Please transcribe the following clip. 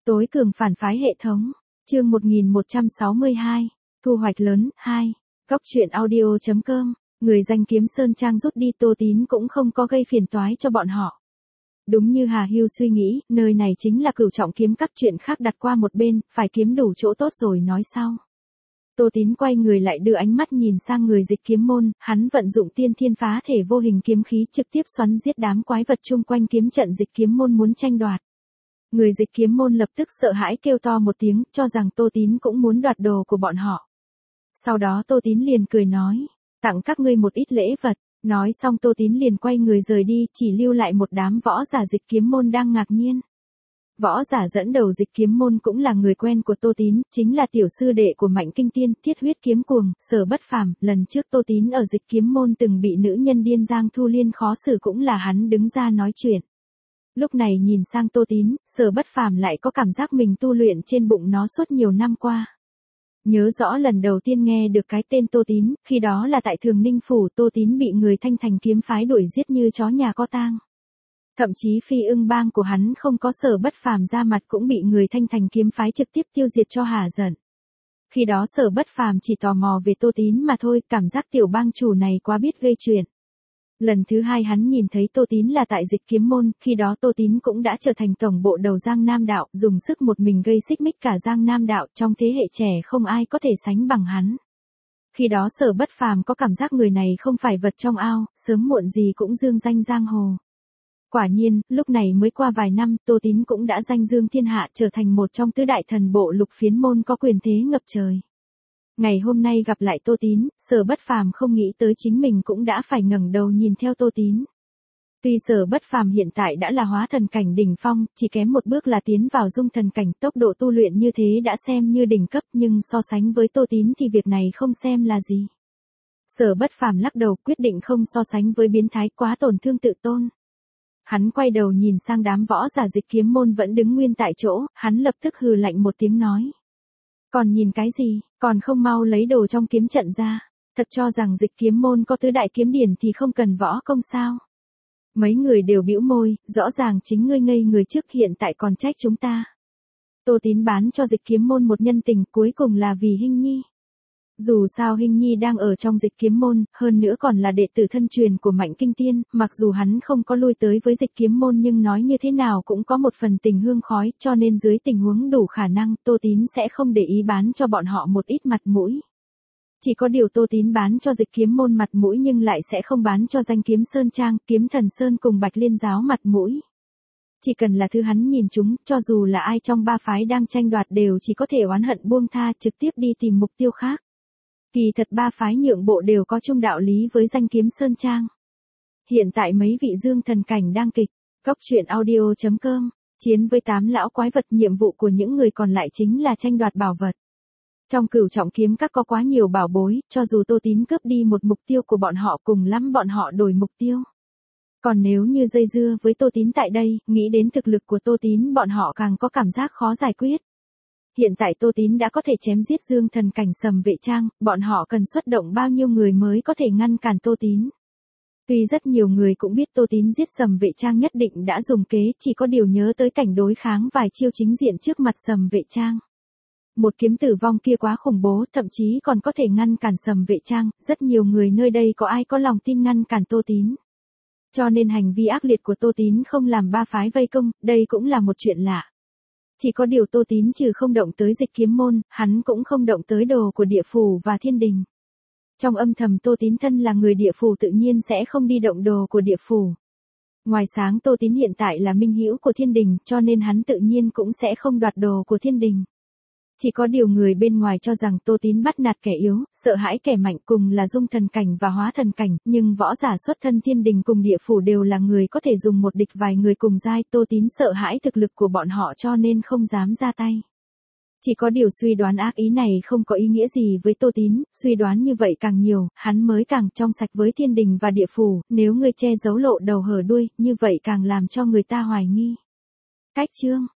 Tối cường phản phái hệ thống. Chương 1162. Thu hoạch lớn 2. Góc truyện audio.com. Người danh Kiếm Sơn Trang rút đi, Tô Tín cũng không có gây phiền toái cho bọn họ. Đúng như Hà Hưu suy nghĩ, nơi này chính là Cửu Trọng Kiếm Các, chuyện khác đặt qua một bên, phải kiếm đủ chỗ tốt rồi nói sau. Tô Tín quay người lại đưa ánh mắt nhìn sang người Dịch Kiếm Môn, hắn vận dụng tiên thiên phá thể vô hình kiếm khí trực tiếp xoắn giết đám quái vật chung quanh kiếm trận Dịch Kiếm Môn muốn tranh đoạt. Người Dịch Kiếm Môn lập tức sợ hãi kêu to một tiếng, cho rằng Tô Tín cũng muốn đoạt đồ của bọn họ. Sau đó Tô Tín liền cười nói, tặng các ngươi một ít lễ vật. Nói xong Tô Tín liền quay người rời đi, chỉ lưu lại một đám võ giả Dịch Kiếm Môn đang ngạc nhiên. Võ giả dẫn đầu Dịch Kiếm Môn cũng là người quen của Tô Tín, chính là tiểu sư đệ của Mạnh Kinh Tiên, Thiết Huyết Kiếm Cuồng, Sở Bất Phàm. Lần trước Tô Tín ở Dịch Kiếm Môn từng bị nữ nhân điên Giang Thu Liên khó xử, cũng là hắn đứng ra nói chuyện. Lúc này nhìn sang Tô Tín, Sở Bất Phàm lại có cảm giác mình tu luyện trên bụng nó suốt nhiều năm qua. Nhớ rõ lần đầu tiên nghe được cái tên Tô Tín, khi đó là tại Thường Ninh Phủ, Tô Tín bị người Thanh Thành kiếm phái đuổi giết như chó nhà có tang. Thậm chí Phi Ưng bang của hắn không có Sở Bất Phàm ra mặt cũng bị người Thanh Thành kiếm phái trực tiếp tiêu diệt cho hả giận. Khi đó Sở Bất Phàm chỉ tò mò về Tô Tín mà thôi, cảm giác tiểu bang chủ này quá biết gây chuyện. Lần thứ hai hắn nhìn thấy Tô Tín là tại Dịch Kiếm Môn, khi đó Tô Tín cũng đã trở thành tổng bộ đầu Giang Nam Đạo, dùng sức một mình gây xích mích cả Giang Nam Đạo, trong thế hệ trẻ không ai có thể sánh bằng hắn. Khi đó Sở Bất Phàm có cảm giác người này không phải vật trong ao, sớm muộn gì cũng dương danh giang hồ. Quả nhiên, lúc này mới qua vài năm, Tô Tín cũng đã danh dương thiên hạ, trở thành một trong tứ đại thần bộ Lục Phiến Môn có quyền thế ngập trời. Ngày hôm nay gặp lại Tô Tín, Sở Bất Phàm không nghĩ tới chính mình cũng đã phải ngẩng đầu nhìn theo Tô Tín. Tuy Sở Bất Phàm hiện tại đã là hóa thần cảnh đỉnh phong, chỉ kém một bước là tiến vào dung thần cảnh, tốc độ tu luyện như thế đã xem như đỉnh cấp, nhưng so sánh với Tô Tín thì việc này không xem là gì. Sở Bất Phàm lắc đầu, quyết định không so sánh với biến thái, quá tổn thương tự tôn. Hắn quay đầu nhìn sang đám võ giả Dịch Kiếm Môn vẫn đứng nguyên tại chỗ, hắn lập tức hừ lạnh một tiếng nói. Còn nhìn cái gì, còn không mau lấy đồ trong kiếm trận ra, thật cho rằng Dịch Kiếm Môn có tứ đại kiếm điển thì không cần võ công sao? Mấy người đều bĩu môi, rõ ràng chính ngươi ngây người trước, hiện tại còn trách chúng ta. Tô Tín bán cho Dịch Kiếm Môn một nhân tình, cuối cùng là vì Hinh Nhi. Dù sao Hinh Nhi đang ở trong Dịch Kiếm Môn, hơn nữa còn là đệ tử thân truyền của Mạnh Kinh Tiên, mặc dù hắn không có lui tới với Dịch Kiếm Môn nhưng nói như thế nào cũng có một phần tình hương khói, cho nên dưới tình huống đủ khả năng, Tô Tín sẽ không để ý bán cho bọn họ một ít mặt mũi. Chỉ có điều Tô Tín bán cho Dịch Kiếm Môn mặt mũi nhưng lại sẽ không bán cho danh Kiếm Sơn Trang, Kiếm Thần Sơn cùng Bạch Liên Giáo mặt mũi. Chỉ cần là thứ hắn nhìn chúng, cho dù là ai trong ba phái đang tranh đoạt đều chỉ có thể oán hận buông tha, trực tiếp đi tìm mục tiêu khác. Kỳ thật ba phái nhượng bộ đều có chung đạo lý với danh Kiếm Sơn Trang. Hiện tại mấy vị dương thần cảnh đang kịch, góc truyện audio.com, chiến với 8 lão quái vật, nhiệm vụ của những người còn lại chính là tranh đoạt bảo vật. Trong Cửu Trọng Kiếm Các có quá nhiều bảo bối, cho dù Tô Tín cướp đi một mục tiêu của bọn họ, cùng lắm bọn họ đổi mục tiêu. Còn nếu như dây dưa với Tô Tín tại đây, nghĩ đến thực lực của Tô Tín bọn họ càng có cảm giác khó giải quyết. Hiện tại Tô Tín đã có thể chém giết dương thần cảnh Sầm Vệ Trang, bọn họ cần xuất động bao nhiêu người mới có thể ngăn cản Tô Tín. Tuy rất nhiều người cũng biết Tô Tín giết Sầm Vệ Trang nhất định đã dùng kế, chỉ có điều nhớ tới cảnh đối kháng vài chiêu chính diện trước mặt Sầm Vệ Trang. Một kiếm tử vong kia quá khủng bố, thậm chí còn có thể ngăn cản Sầm Vệ Trang, rất nhiều người nơi đây có ai có lòng tin ngăn cản Tô Tín. Cho nên hành vi ác liệt của Tô Tín không làm ba phái vây công, đây cũng là một chuyện lạ. Chỉ có điều Tô Tín trừ không động tới Dịch Kiếm Môn, hắn cũng không động tới đồ của địa phủ và thiên đình. Trong âm thầm Tô Tín thân là người địa phủ tự nhiên sẽ không đi động đồ của địa phủ. Ngoài sáng Tô Tín hiện tại là minh hữu của thiên đình, cho nên hắn tự nhiên cũng sẽ không đoạt đồ của thiên đình. Chỉ có điều người bên ngoài cho rằng Tô Tín bắt nạt kẻ yếu, sợ hãi kẻ mạnh, cùng là dung thần cảnh và hóa thần cảnh, nhưng võ giả xuất thân thiên đình cùng địa phủ đều là người có thể dùng một địch vài người cùng giai, Tô Tín sợ hãi thực lực của bọn họ cho nên không dám ra tay. Chỉ có điều suy đoán ác ý này không có ý nghĩa gì với Tô Tín, suy đoán như vậy càng nhiều, hắn mới càng trong sạch với thiên đình và địa phủ, nếu người che giấu lộ đầu hở đuôi, như vậy càng làm cho người ta hoài nghi. Cách chương